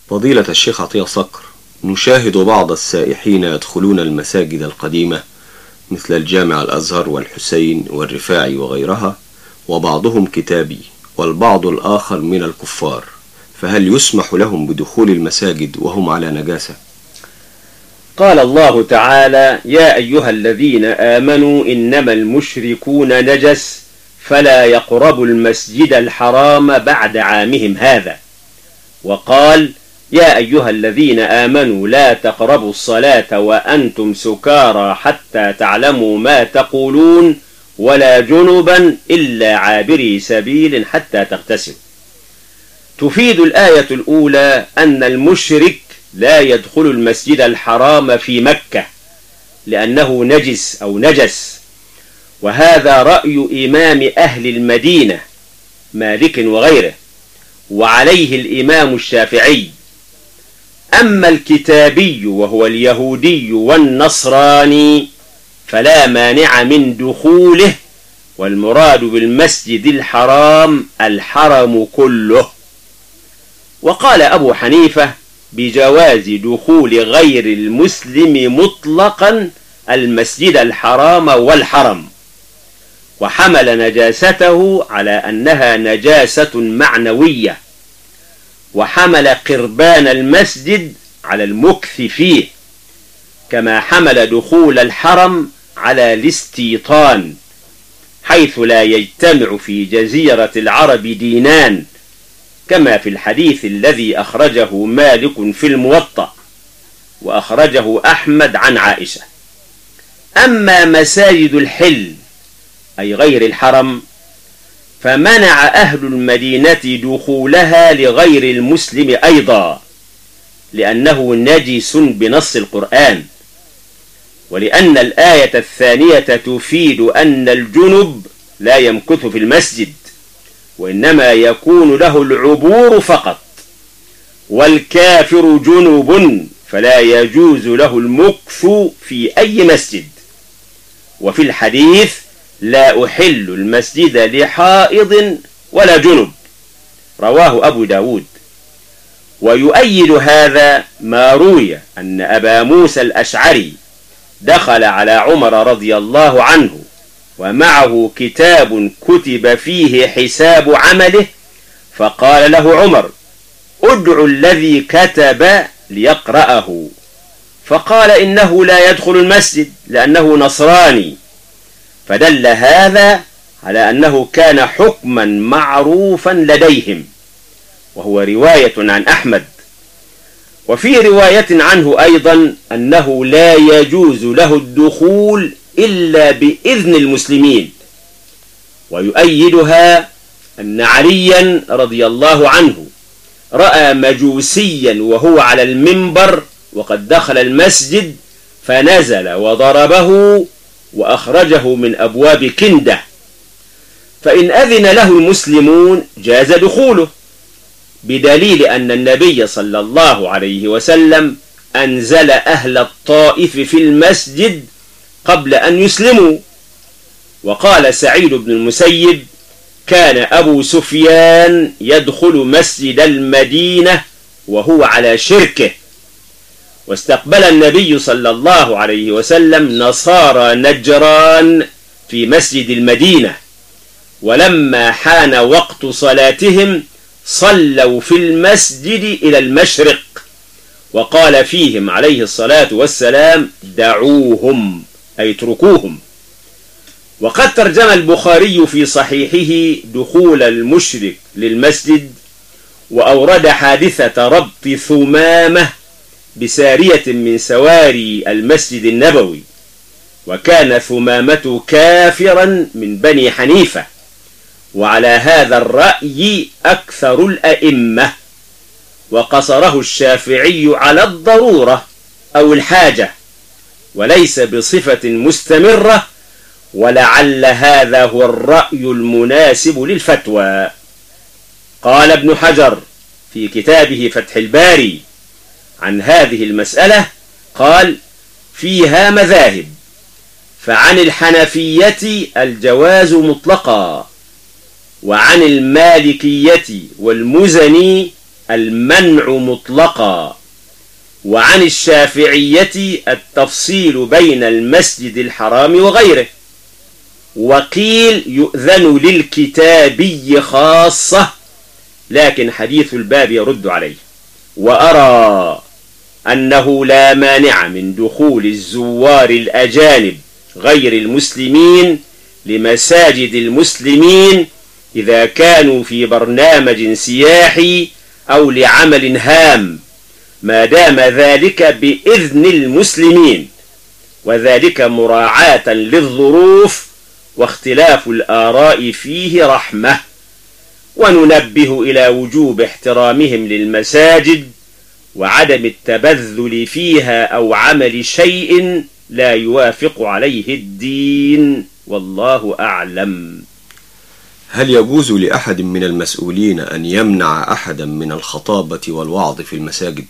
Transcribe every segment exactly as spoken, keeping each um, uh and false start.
فضيلة الشيخ عطية صقر، نشاهد بعض السائحين يدخلون المساجد القديمة مثل الجامع الأزهر والحسين والرفاعي وغيرها، وبعضهم كتابي والبعض الآخر من الكفار، فهل يسمح لهم بدخول المساجد وهم على نجاسة؟ قال الله تعالى: يا أيها الذين آمنوا إنما المشركون نجس فلا يقربوا المسجد الحرام بعد عامهم هذا. وقال: يا أيها الذين آمنوا لا تقربوا الصلاة وأنتم سكارى حتى تعلموا ما تقولون ولا جنبا إلا عابري سبيل حتى تغتسلوا. تفيد الآية الأولى أن المشرك لا يدخل المسجد الحرام في مكة لأنه نجس أو نجس، وهذا رأي إمام أهل المدينة مالك وغيره، وعليه الإمام الشافعي. أما الكتابي وهو اليهودي والنصراني فلا مانع من دخوله، والمراد بالمسجد الحرام الحرم كله. وقال أبو حنيفة بجواز دخول غير المسلم مطلقا المسجد الحرام والحرم، وحمل نجاسته على أنها نجاسة معنوية، وحمل قربان المسجد على المكث فيه، كما حمل دخول الحرم على الاستيطان، حيث لا يجتمع في جزيرة العرب دينان، كما في الحديث الذي أخرجه مالك في الموطأ وأخرجه أحمد عن عائشة. أما مساجد الحل أي غير الحرم فمنع أهل المدينة دخولها لغير المسلم أيضا، لأنه نجس بنص القرآن، ولأن الآية الثانية تفيد أن الجنب لا يمكث في المسجد، وإنما يكون له العبور فقط، والكافر جنب فلا يجوز له المكث في أي مسجد. وفي الحديث: لا أحل المسجد لحائض ولا جنب، رواه أبو داود. ويؤيد هذا ما روي أن أبا موسى الأشعري دخل على عمر رضي الله عنه ومعه كتاب كتب فيه حساب عمله، فقال له عمر: ادع الذي كتب ليقرأه، فقال: إنه لا يدخل المسجد لأنه نصراني. فدل هذا على أنه كان حكما معروفا لديهم، وهو رواية عن أحمد. وفي رواية عنه أيضا أنه لا يجوز له الدخول إلا بإذن المسلمين. ويؤيدها أن عليا رضي الله عنه رأى مجوسيا وهو على المنبر وقد دخل المسجد، فنزل وضربه وأخرجه من أبواب كندة، فإن أذن له المسلمون جاز دخوله، بدليل أن النبي صلى الله عليه وسلم أنزل أهل الطائف في المسجد قبل أن يسلموا. وقال سعيد بن المسيب: كان أبو سفيان يدخل مسجد المدينة وهو على شركه، واستقبل النبي صلى الله عليه وسلم نصارى نجران في مسجد المدينة، ولما حان وقت صلاتهم صلوا في المسجد إلى المشرق، وقال فيهم عليه الصلاة والسلام: دعوهم أي اتركوهم. وقد ترجم البخاري في صحيحه دخول المشرك للمسجد، وأورد حادثة ربط ثمامة بسارية من سواري المسجد النبوي، وكان ثمامة كافرا من بني حنيفة، وعلى هذا الرأي أكثر الأئمة، وقصره الشافعي على الضرورة أو الحاجة، وليس بصفة مستمرة، ولعل هذا هو الرأي المناسب للفتوى. قال ابن حجر في كتابه فتح الباري عن هذه المسألة، قال: فيها مذاهب، فعن الحنفية الجواز مطلقا، وعن المالكية والمزني المنع مطلقا، وعن الشافعية التفصيل بين المسجد الحرام وغيره، وقيل يؤذن للكتابي خاصة، لكن حديث الباب يرد عليه. وأرى أنه لا مانع من دخول الزوار الأجانب غير المسلمين لمساجد المسلمين إذا كانوا في برنامج سياحي أو لعمل هام، ما دام ذلك بإذن المسلمين، وذلك مراعاة للظروف واختلاف الآراء فيه رحمة. وننبه إلى وجوب احترامهم للمساجد وعدم التبذل فيها أو عمل شيء لا يوافق عليه الدين، والله أعلم. هل يجوز لأحد من المسؤولين أن يمنع أحدا من الخطابة والوعظ في المساجد؟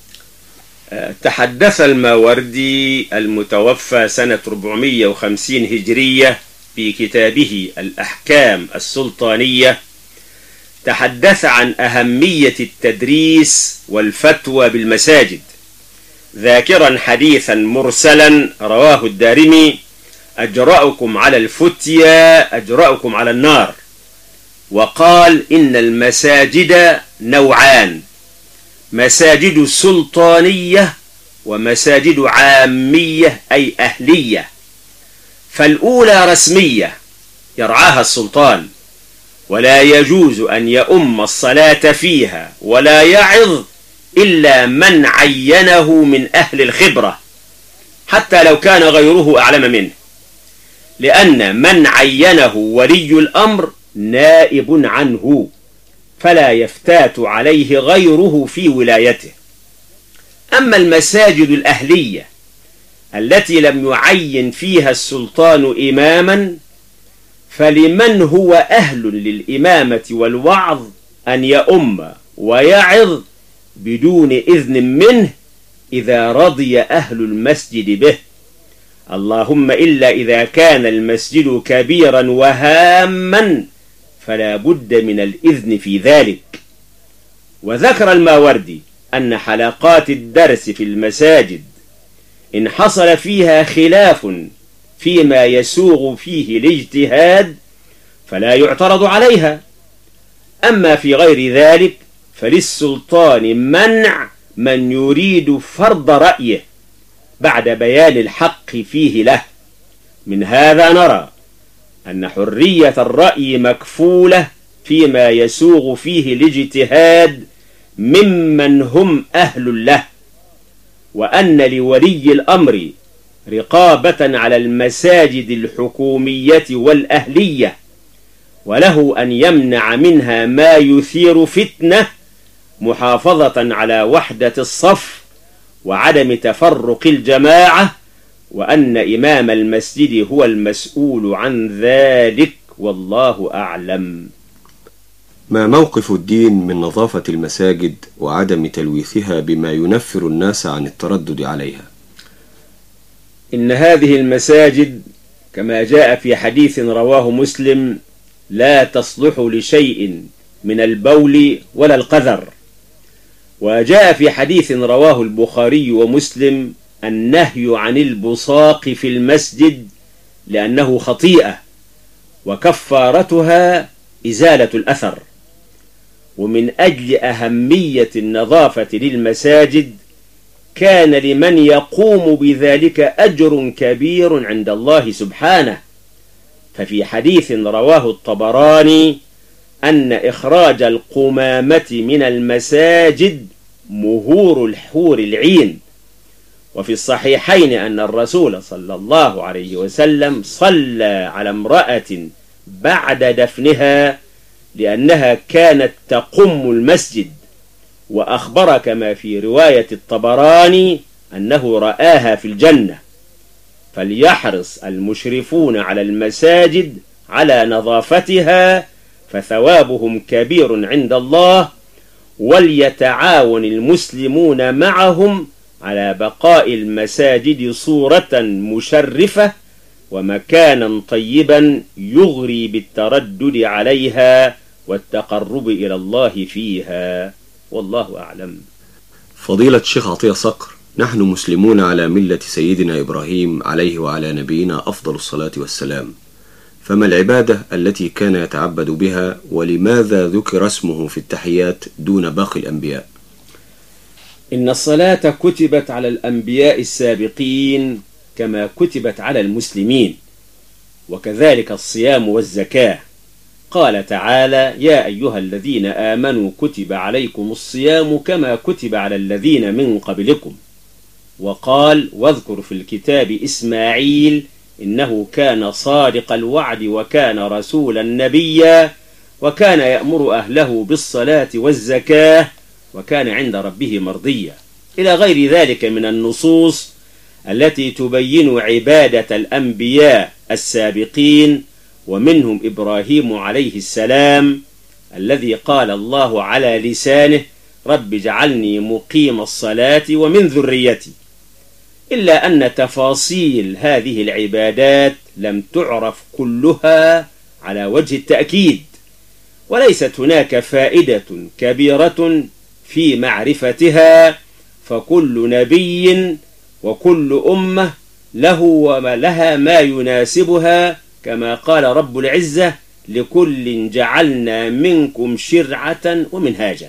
تحدث الماوردي المتوفى سنة أربعمائة وخمسين هجرية في كتابه الأحكام السلطانية، تحدث عن أهمية التدريس والفتوى بالمساجد، ذاكرا حديثا مرسلا رواه الدارمي: أجرأكم على الفتيا أجرأكم على النار. وقال: إن المساجد نوعان: مساجد سلطانية ومساجد عامية أي أهلية. فالأولى رسمية يرعاها السلطان، ولا يجوز أن يؤم الصلاة فيها ولا يعظ إلا من عينه من أهل الخبرة، حتى لو كان غيره أعلم منه، لأن من عينه ولي الأمر نائب عنه، فلا يفتات عليه غيره في ولايته. أما المساجد الأهلية التي لم يعين فيها السلطان إماما، فلمن هو أهل للإمامة والوعظ أن يؤم ويعظ بدون إذن منه إذا رضي أهل المسجد به، اللهم إلا إذا كان المسجد كبيرا وهاما فلا بد من الإذن في ذلك. وذكر الماوردي أن حلقات الدرس في المساجد إن حصل فيها خلاف فيما يسوغ فيه الاجتهاد فلا يعترض عليها، أما في غير ذلك فللسلطان منع من يريد فرض رأيه بعد بيان الحق فيه له. من هذا نرى أن حرية الرأي مكفولة فيما يسوغ فيه الاجتهاد ممن هم أهل له، وأن لولي الأمر رقابة على المساجد الحكومية والأهلية، وله أن يمنع منها ما يثير فتنة، محافظة على وحدة الصف وعدم تفرق الجماعة، وأن إمام المسجد هو المسؤول عن ذلك، والله أعلم. ما موقف الدين من نظافة المساجد وعدم تلويثها بما ينفر الناس عن التردد عليها؟ إن هذه المساجد كما جاء في حديث رواه مسلم لا تصلح لشيء من البول ولا القذر. وجاء في حديث رواه البخاري ومسلم النهي عن البصاق في المسجد لأنه خطيئة وكفارتها إزالة الأثر. ومن أجل أهمية النظافة للمساجد كان لمن يقوم بذلك أجر كبير عند الله سبحانه، ففي حديث رواه الطبراني أن إخراج القمامة من المساجد مهور الحور العين. وفي الصحيحين أن الرسول صلى الله عليه وسلم صلى على امرأة بعد دفنها لأنها كانت تقم المسجد، وأخبر كما في رواية الطبراني أنه رآها في الجنة. فليحرص المشرفون على المساجد على نظافتها فثوابهم كبير عند الله، وليتعاون المسلمون معهم على بقاء المساجد صورة مشرفة ومكانا طيبا يغري بالتردد عليها والتقرب إلى الله فيها، والله أعلم. فضيلة الشيخ عطية صقر، نحن مسلمون على ملة سيدنا إبراهيم عليه وعلى نبينا أفضل الصلاة والسلام، فما العبادة التي كان يتعبد بها، ولماذا ذكر اسمه في التحيات دون باقي الأنبياء؟ إن الصلاة كتبت على الأنبياء السابقين كما كتبت على المسلمين، وكذلك الصيام والزكاة. قال تعالى: يا أيها الذين آمنوا كتب عليكم الصيام كما كتب على الذين من قبلكم. وقال: واذكر في الكتاب إسماعيل إنه كان صادق الوعد وكان رسولا نبيا وكان يأمر أهله بالصلاة والزكاة وكان عند ربه مرضيا، إلى غير ذلك من النصوص التي تبين عبادة الأنبياء السابقين، ومنهم إبراهيم عليه السلام الذي قال الله على لسانه: رب اجعلني مقيم الصلاة ومن ذريتي. إلا أن تفاصيل هذه العبادات لم تعرف كلها على وجه التأكيد، وليست هناك فائدة كبيرة في معرفتها، فكل نبي وكل أمة له وما لها ما يناسبها، كما قال رب العزة: لكل جعلنا منكم شرعة ومنهاجا.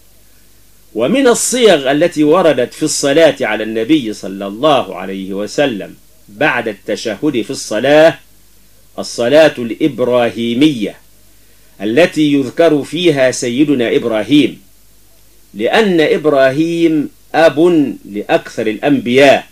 ومن الصيغ التي وردت في الصلاة على النبي صلى الله عليه وسلم بعد التشهد في الصلاة الصلاة الإبراهيمية التي يذكر فيها سيدنا إبراهيم، لأن إبراهيم أب لأكثر الأنبياء،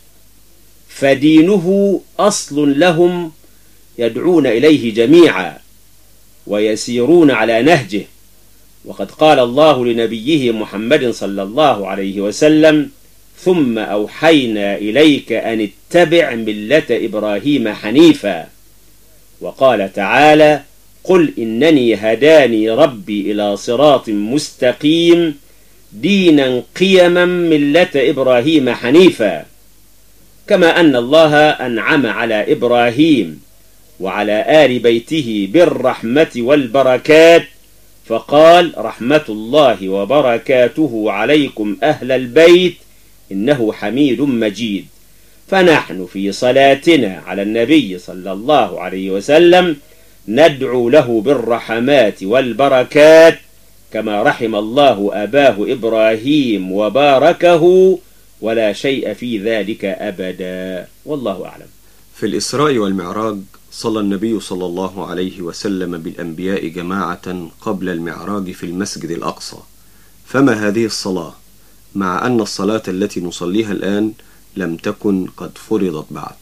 فدينه أصل لهم يدعون إليه جميعا ويسيرون على نهجه. وقد قال الله لنبيه محمد صلى الله عليه وسلم: ثم أوحينا إليك أن اتبع ملة إبراهيم حنيفا. وقال تعالى: قل إنني هداني ربي إلى صراط مستقيم دينا قيما ملة إبراهيم حنيفا. كما أن الله أنعم على إبراهيم وعلى آل بيته بالرحمة والبركات، فقال: رحمة الله وبركاته عليكم أهل البيت إنه حميد مجيد. فنحن في صلاتنا على النبي صلى الله عليه وسلم ندعو له بالرحمات والبركات، كما رحم الله أباه إبراهيم وباركه، ولا شيء في ذلك أبدا، والله أعلم. في الإسراء والمعراج صلى النبي صلى الله عليه وسلم بالأنبياء جماعة قبل المعراج في المسجد الأقصى، فما هذه الصلاة، مع أن الصلاة التي نصليها الآن لم تكن قد فرضت بعد؟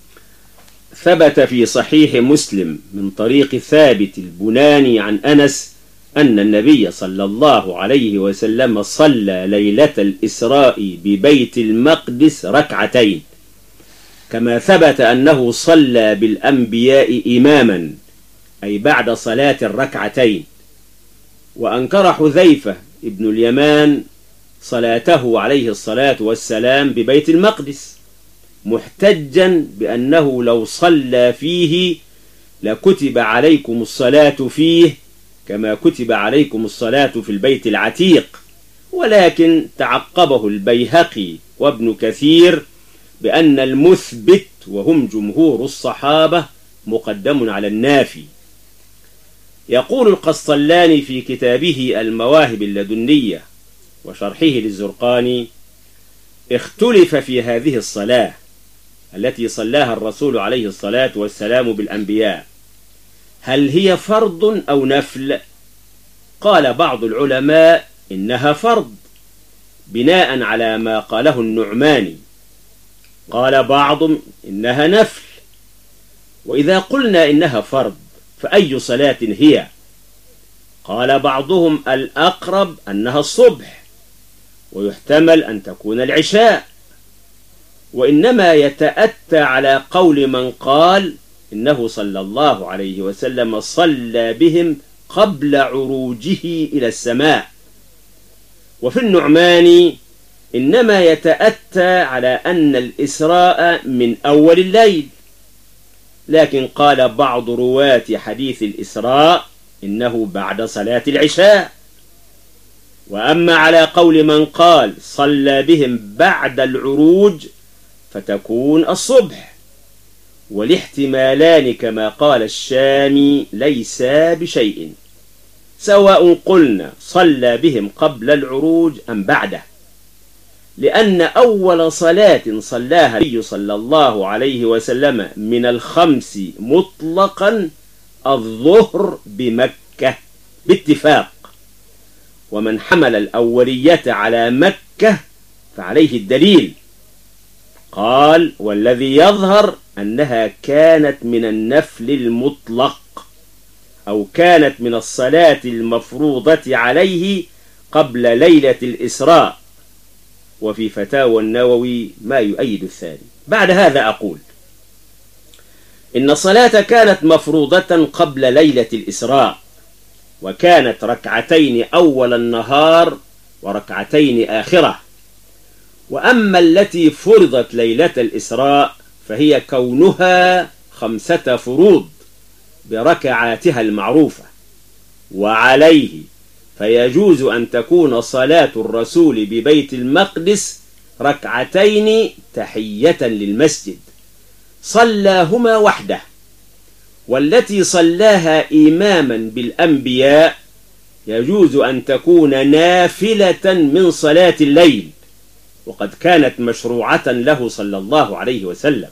ثبت في صحيح مسلم من طريق ثابت البناني عن أنس أن النبي صلى الله عليه وسلم صلى ليلة الإسراء ببيت المقدس ركعتين، كما ثبت أنه صلى بالأنبياء إماما، أي بعد صلاة الركعتين. وأنكر حذيفة ابن اليمان صلاته عليه الصلاة والسلام ببيت المقدس، محتجا بأنه لو صلى فيه لكتب عليكم الصلاة فيه كما كتب عليكم الصلاة في البيت العتيق. ولكن تعقبه البيهقي وابن كثير بأن المثبت وهم جمهور الصحابة مقدم على النافي. يقول القسطلاني في كتابه المواهب اللدنية وشرحه للزرقاني: اختلف في هذه الصلاة التي صلاها الرسول عليه الصلاة والسلام بالأنبياء، هل هي فرض أو نفل؟ قال بعض العلماء إنها فرض بناء على ما قاله النعماني، قال بعض إنها نفل. وإذا قلنا إنها فرض فأي صلاة هي؟ قال بعضهم الأقرب أنها الصبح، ويحتمل أن تكون العشاء، وإنما يتأتى على قول من قال إنه صلى الله عليه وسلم صلى بهم قبل عروجه إلى السماء. وفي النعماني إنما يتأتى على أن الإسراء من أول الليل، لكن قال بعض رواة حديث الإسراء إنه بعد صلاة العشاء. وأما على قول من قال صلى بهم بعد العروج فتكون الصبح، والاحتمالان كما قال الشامي ليسا بشيء، سواء قلنا صلى بهم قبل العروج أم بعده، لأن أول صلاة صلاها النبي صلى الله عليه وسلم من الخمس مطلقا الظهر بمكة باتفاق، ومن حمل الأولية على مكة فعليه الدليل، قال والذي يظهر أنها كانت من النفل المطلق، أو كانت من الصلاة المفروضة عليه قبل ليلة الإسراء، وفي فتاوى النووي ما يؤيد الثاني. بعد هذا أقول إن الصلاة كانت مفروضة قبل ليلة الإسراء، وكانت ركعتين أول النهار وركعتين آخرة. وأما التي فرضت ليلة الإسراء فهي كونها خمسة فروض بركعاتها المعروفة، وعليه فيجوز أن تكون صلاة الرسول ببيت المقدس ركعتين تحية للمسجد صلاهما وحده، والتي صلاها إماما بالأنبياء يجوز أن تكون نافلة من صلاة الليل، وقد كانت مشروعة له صلى الله عليه وسلم.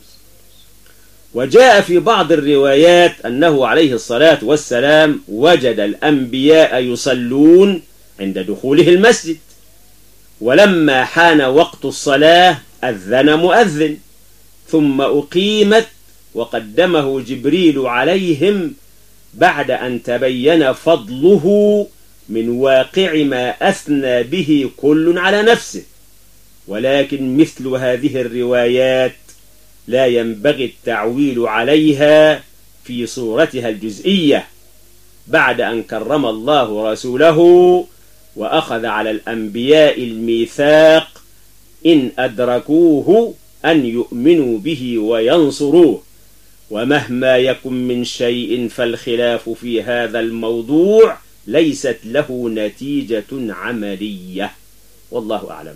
وجاء في بعض الروايات أنه عليه الصلاة والسلام وجد الأنبياء يصلون عند دخوله المسجد، ولما حان وقت الصلاة أذن مؤذن، ثم أقيمت وقدمه جبريل عليهم بعد أن تبين فضله من واقع ما أثنى به كل على نفسه. ولكن مثل هذه الروايات لا ينبغي التعويل عليها في صورتها الجزئية، بعد أن كرم الله رسوله وأخذ على الأنبياء الميثاق إن أدركوه أن يؤمنوا به وينصروه، ومهما يكن من شيء فالخلاف في هذا الموضوع ليست له نتيجة عملية، والله أعلم.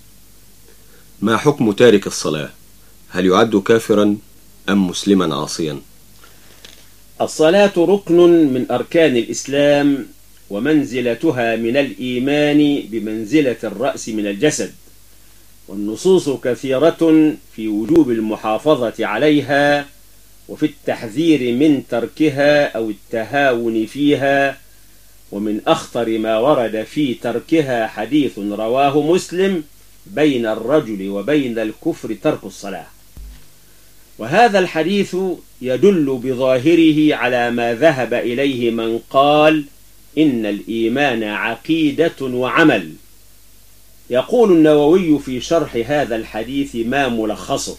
ما حكم تارك الصلاة؟ هل يعد كافرا أم مسلما عاصيا؟ الصلاة ركن من أركان الإسلام، ومنزلتها من الإيمان بمنزلة الرأس من الجسد، والنصوص كثيرة في وجوب المحافظة عليها وفي التحذير من تركها أو التهاون فيها. ومن أخطر ما ورد في تركها حديث رواه مسلم: بين الرجل وبين الكفر ترك الصلاة. وهذا الحديث يدل بظاهره على ما ذهب إليه من قال إن الإيمان عقيدة وعمل. يقول النووي في شرح هذا الحديث ما ملخصه: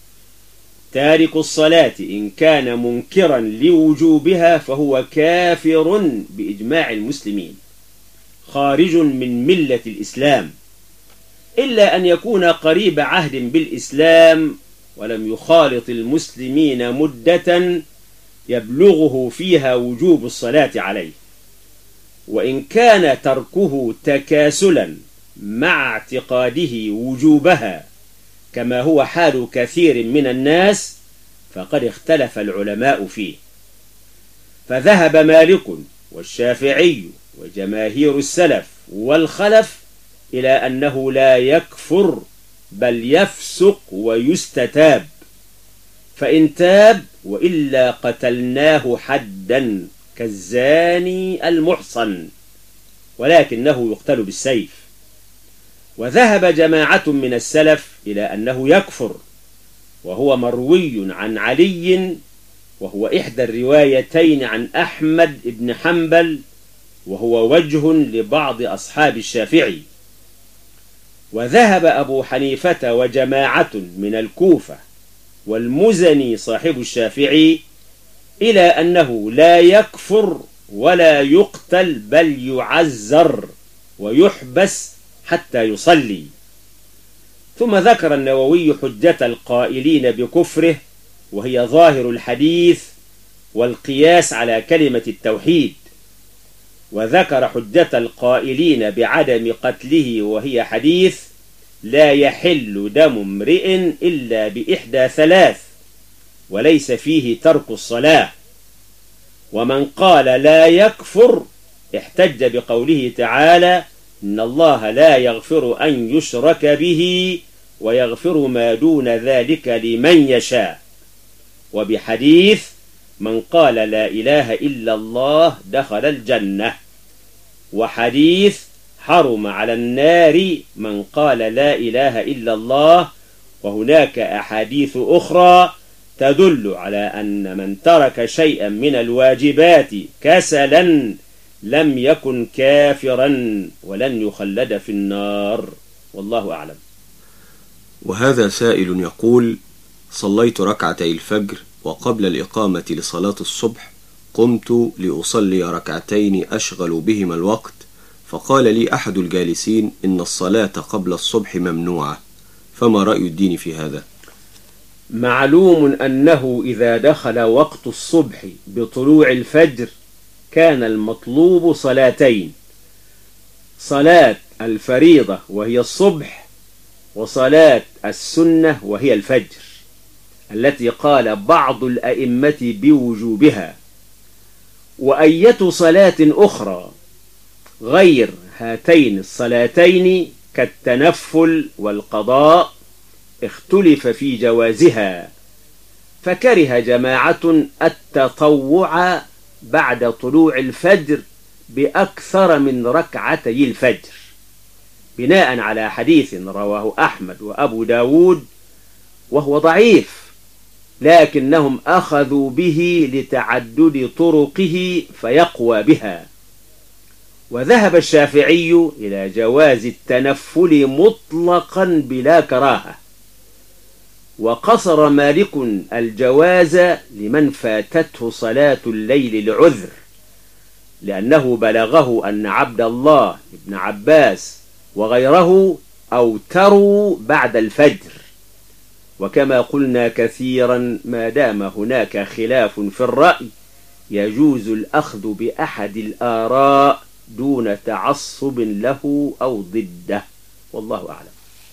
تارك الصلاة إن كان منكرا لوجوبها فهو كافر بإجماع المسلمين خارج من ملة الإسلام، إلا أن يكون قريب عهد بالإسلام ولم يخالط المسلمين مدة يبلغه فيها وجوب الصلاة عليه. وإن كان تركه تكاسلا مع اعتقاده وجوبها كما هو حال كثير من الناس فقد اختلف العلماء فيه، فذهب مالك والشافعي وجماهير السلف والخلف إلى أنه لا يكفر بل يفسق ويستتاب، فإن تاب وإلا قتلناه حدا كالزاني المحصن، ولكنه يقتل بالسيف. وذهب جماعة من السلف إلى أنه يكفر، وهو مروي عن علي، وهو إحدى الروايتين عن أحمد بن حنبل، وهو وجه لبعض أصحاب الشافعي. وذهب أبو حنيفة وجماعة من الكوفة والمزني صاحب الشافعي إلى أنه لا يكفر ولا يقتل بل يعزر ويحبس حتى يصلي. ثم ذكر النووي حجة القائلين بكفره، وهي ظاهر الحديث والقياس على كلمة التوحيد. وذكر حجة القائلين بعدم قتله، وهي حديث: لا يحل دم امرئ إلا بإحدى ثلاث، وليس فيه ترك الصلاة. ومن قال لا يكفر احتج بقوله تعالى: إن الله لا يغفر أن يشرك به ويغفر ما دون ذلك لمن يشاء، وبحديث: من قال لا إله إلا الله دخل الجنة، وحديث: حرم على النار من قال لا إله إلا الله. وهناك أحاديث أخرى تدل على أن من ترك شيئا من الواجبات كسلا لم يكن كافرا ولن يخلد في النار، والله أعلم. وهذا سائل يقول: صليت ركعتي الفجر، وقبل الإقامة لصلاة الصبح قمت لأصلي ركعتين أشغل بهما الوقت، فقال لي أحد الجالسين إن الصلاة قبل الصبح ممنوعة، فما رأي الدين في هذا؟ معلوم أنه إذا دخل وقت الصبح بطلوع الفجر كان المطلوب صلاتين: صلاة الفريضة وهي الصبح، وصلاة السنة وهي الفجر، التي قال بعض الأئمة بوجوبها. وأية صلاة أخرى غير هاتين الصلاتين كالتنفل والقضاء اختلف في جوازها، فكره جماعة التطوع بعد طلوع الفجر بأكثر من ركعتي الفجر، بناء على حديث رواه أحمد وأبو داود وهو ضعيف، لكنهم أخذوا به لتعدد طرقه فيقوى بها. وذهب الشافعي إلى جواز التنفل مطلقا بلا كراهة، وقصر مالك الجواز لمن فاتته صلاة الليل لعذر، لأنه بلغه أن عبد الله بن عباس وغيره أوتروا بعد الفجر. وكما قلنا كثيرا، ما دام هناك خلاف في الرأي يجوز الأخذ بأحد الآراء دون تعصب له أو ضده، والله أعلم.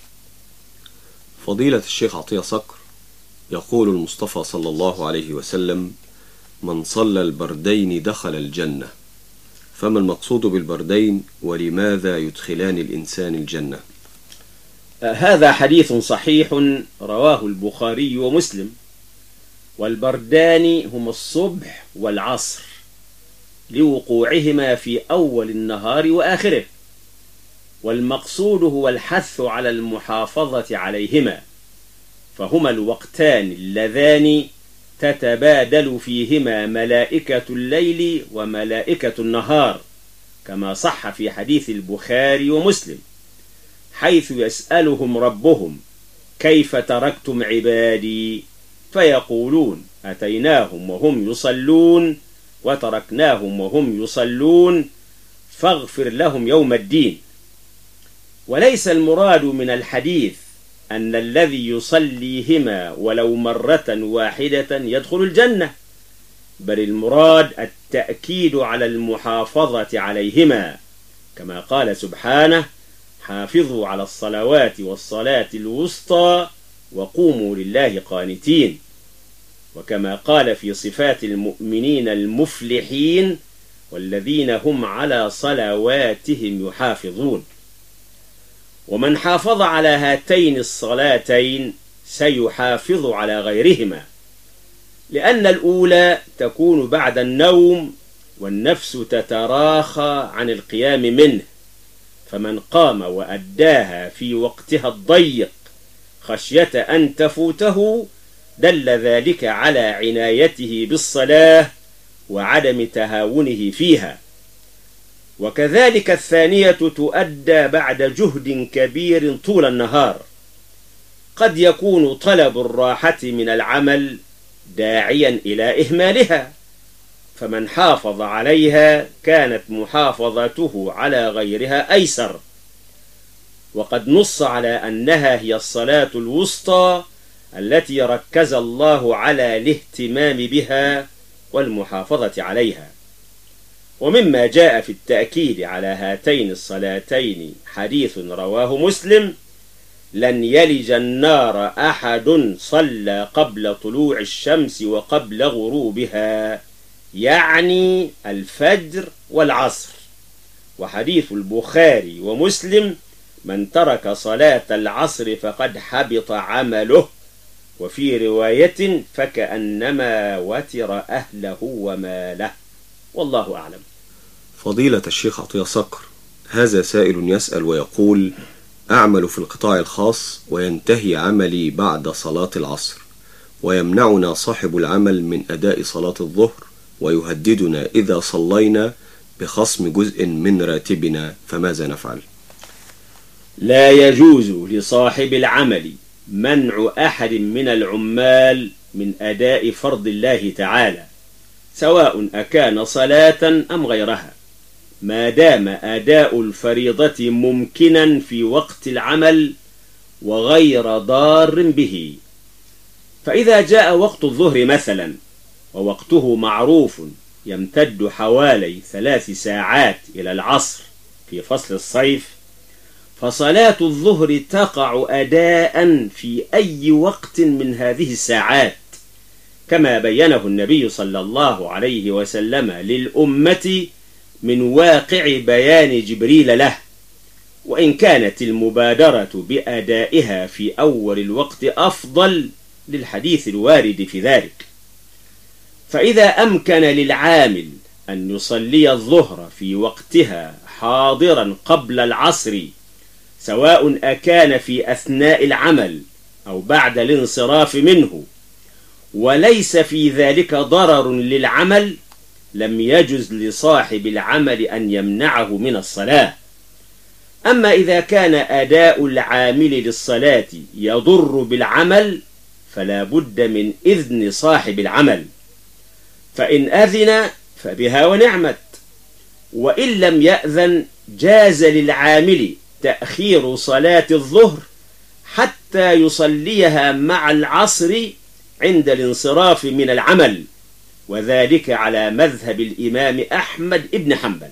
فضيلة الشيخ عطية صقر يقول المصطفى صلى الله عليه وسلم: من صلى البردين دخل الجنة، فما المقصود بالبردين ولماذا يدخلان الإنسان الجنة؟ هذا حديث صحيح رواه البخاري ومسلم، والبردان هما الصبح والعصر لوقوعهما في أول النهار وآخره، والمقصود هو الحث على المحافظة عليهما، فهما الوقتان اللذان تتبادل فيهما ملائكة الليل وملائكة النهار، كما صح في حديث البخاري ومسلم، حيث يسألهم ربهم: كيف تركتم عبادي؟ فيقولون: أتيناهم وهم يصلون وتركناهم وهم يصلون فاغفر لهم يوم الدين. وليس المراد من الحديث أن الذي يصليهما ولو مرة واحدة يدخل الجنة، بل المراد التأكيد على المحافظة عليهما، كما قال سبحانه: حافظوا على الصلوات والصلاة الوسطى وقوموا لله قانتين، وكما قال في صفات المؤمنين المفلحين: والذين هم على صلواتهم يحافظون. ومن حافظ على هاتين الصلاتين سيحافظ على غيرهما، لأن الأولى تكون بعد النوم والنفس تتراخى عن القيام منه، فمن قام وأداها في وقتها الضيق خشية أن تفوته دل ذلك على عنايته بالصلاة وعدم تهاونه فيها. وكذلك الثانية تؤدى بعد جهد كبير طول النهار، قد يكون طلب الراحة من العمل داعيا إلى إهمالها، فمن حافظ عليها كانت محافظته على غيرها أيسر. وقد نص على أنها هي الصلاة الوسطى التي ركز الله على الاهتمام بها والمحافظة عليها. ومما جاء في التأكيد على هاتين الصلاتين حديث رواه مسلم: لن يلج النار أحد صلى قبل طلوع الشمس وقبل غروبها، يعني الفجر والعصر. وحديث البخاري ومسلم: من ترك صلاة العصر فقد حبط عمله، وفي رواية: فكأنما وتر أهله وماله. والله أعلم. فضيلة الشيخ عطية صقر، هذا سائل يسأل ويقول: أعمل في القطاع الخاص وينتهي عملي بعد صلاة العصر، ويمنعنا صاحب العمل من أداء صلاة الظهر، ويهددنا إذا صلينا بخصم جزء من راتبنا، فماذا نفعل؟ لا يجوز لصاحب العمل منع أحد من العمال من أداء فرض الله تعالى، سواء أكان صلاة أم غيرها، ما دام أداء الفريضة ممكنا في وقت العمل وغير ضار به. فإذا جاء وقت الظهر مثلا ووقته معروف يمتد حوالي ثلاث ساعات إلى العصر في فصل الصيف، فصلاة الظهر تقع أداء في أي وقت من هذه الساعات، كما بينه النبي صلى الله عليه وسلم للأمة من واقع بيان جبريل له، وإن كانت المبادرة بأدائها في أول الوقت أفضل للحديث الوارد في ذلك. فإذا أمكن للعامل أن يصلي الظهر في وقتها حاضرا قبل العصر، سواء أكان في أثناء العمل أو بعد الانصراف منه، وليس في ذلك ضرر للعمل، لم يجز لصاحب العمل أن يمنعه من الصلاة. أما إذا كان أداء العامل للصلاة يضر بالعمل، فلا بد من إذن صاحب العمل، فإن أذن فبها ونعمت، وإن لم يأذن جاز للعامل تأخير صلاة الظهر حتى يصليها مع العصر عند الانصراف من العمل، وذلك على مذهب الإمام أحمد بن حنبل.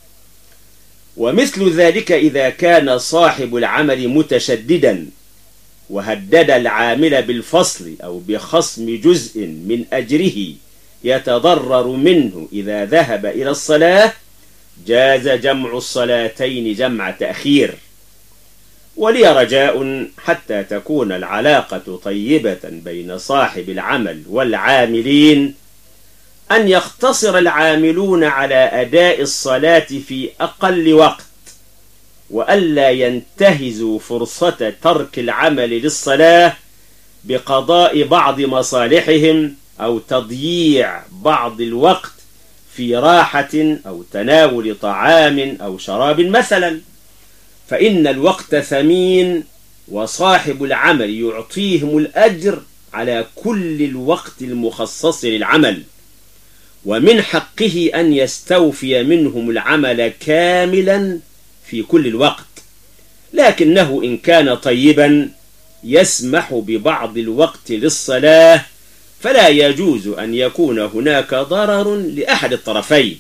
ومثل ذلك إذا كان صاحب العمل متشددا وهدد العامل بالفصل أو بخصم جزء من أجره يتضرر منه إذا ذهب إلى الصلاة، جاز جمع الصلاتين جمع تأخير. ولي رجاء حتى تكون العلاقة طيبة بين صاحب العمل والعاملين أن يقتصر العاملون على أداء الصلاة في أقل وقت، وألا ينتهزوا فرصة ترك العمل للصلاة بقضاء بعض مصالحهم أو تضييع بعض الوقت في راحة أو تناول طعام أو شراب مثلا، فإن الوقت ثمين، وصاحب العمل يعطيهم الأجر على كل الوقت المخصص للعمل، ومن حقه أن يستوفي منهم العمل كاملا في كل الوقت، لكنه إن كان طيبا يسمح ببعض الوقت للصلاة، فلا يجوز أن يكون هناك ضرر لأحد الطرفين.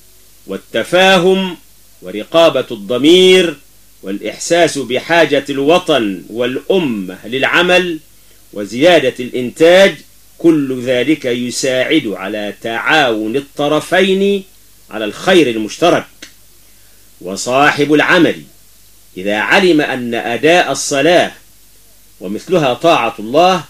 والتفاهم ورقابة الضمير والإحساس بحاجة الوطن والأمة للعمل وزيادة الإنتاج، كل ذلك يساعد على تعاون الطرفين على الخير المشترك. وصاحب العمل إذا علم أن أداء الصلاة ومثلها طاعة الله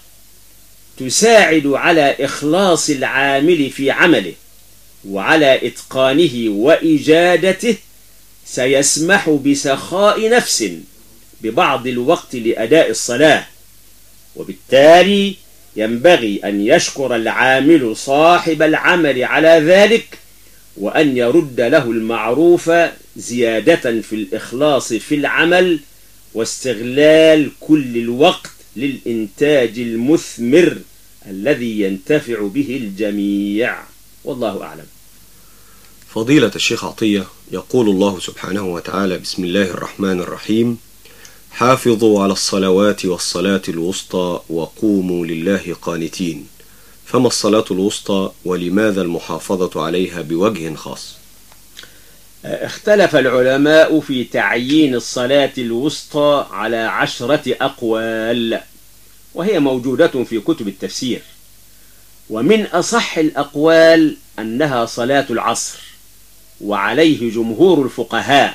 تساعد على إخلاص العامل في عمله وعلى إتقانه وإجادته، سيسمح بسخاء نفس ببعض الوقت لأداء الصلاة، وبالتالي ينبغي أن يشكر العامل صاحب العمل على ذلك، وأن يرد له المعروف زيادة في الإخلاص في العمل واستغلال كل الوقت للإنتاج المثمر الذي ينتفع به الجميع. والله أعلم. فضيلة الشيخ عطية، يقول الله سبحانه وتعالى: بسم الله الرحمن الرحيم: حافظوا على الصلوات والصلاة الوسطى وقوموا لله قانتين. فما الصلاة الوسطى ولماذا المحافظة عليها بوجه خاص؟ اختلف العلماء في تعيين الصلاة الوسطى على عشرة أقوال، وهي موجودة في كتب التفسير. ومن أصح الأقوال أنها صلاة العصر، وعليه جمهور الفقهاء،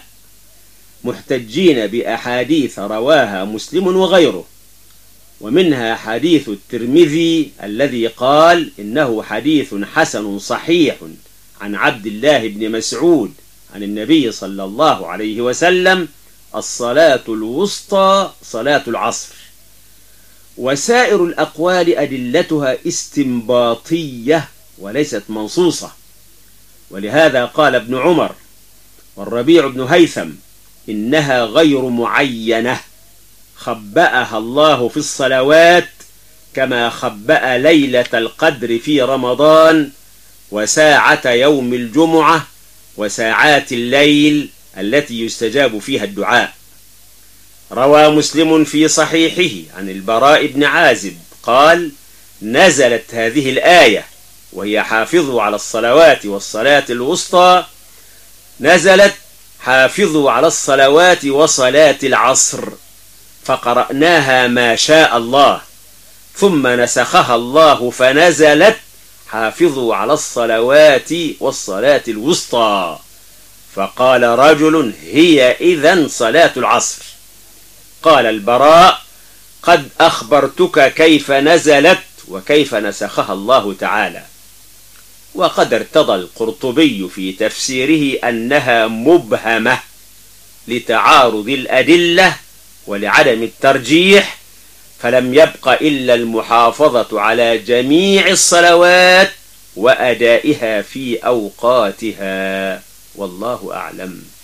محتجين بأحاديث رواها مسلم وغيره، ومنها حديث الترمذي الذي قال إنه حديث حسن صحيح عن عبد الله بن مسعود عن النبي صلى الله عليه وسلم: الصلاة الوسطى صلاة العصر. وسائر الأقوال أدلتها استنباطية وليست منصوصة، ولهذا قال ابن عمر والربيع بن هيثم: إنها غير معينة، خبأها الله في الصلوات كما خبأ ليلة القدر في رمضان، وساعة يوم الجمعة، وساعات الليل التي يستجاب فيها الدعاء. روى مسلم في صحيحه عن البراء بن عازب قال: نزلت هذه الآية وهي حافظوا على الصلوات والصلاة الوسطى، نزلت حافظوا على الصلوات وصلاة العصر، فقرأناها ما شاء الله، ثم نسخها الله فنزلت حافظوا على الصلوات والصلاة الوسطى، فقال رجل: هي إذن صلاة العصر. قال البراء: قد أخبرتك كيف نزلت وكيف نسخها الله تعالى. وقد ارتضى القرطبي في تفسيره أنها مبهمة لتعارض الأدلة ولعدم الترجيح، فلم يبق إلا المحافظة على جميع الصلوات وأدائها في أوقاتها، والله أعلم.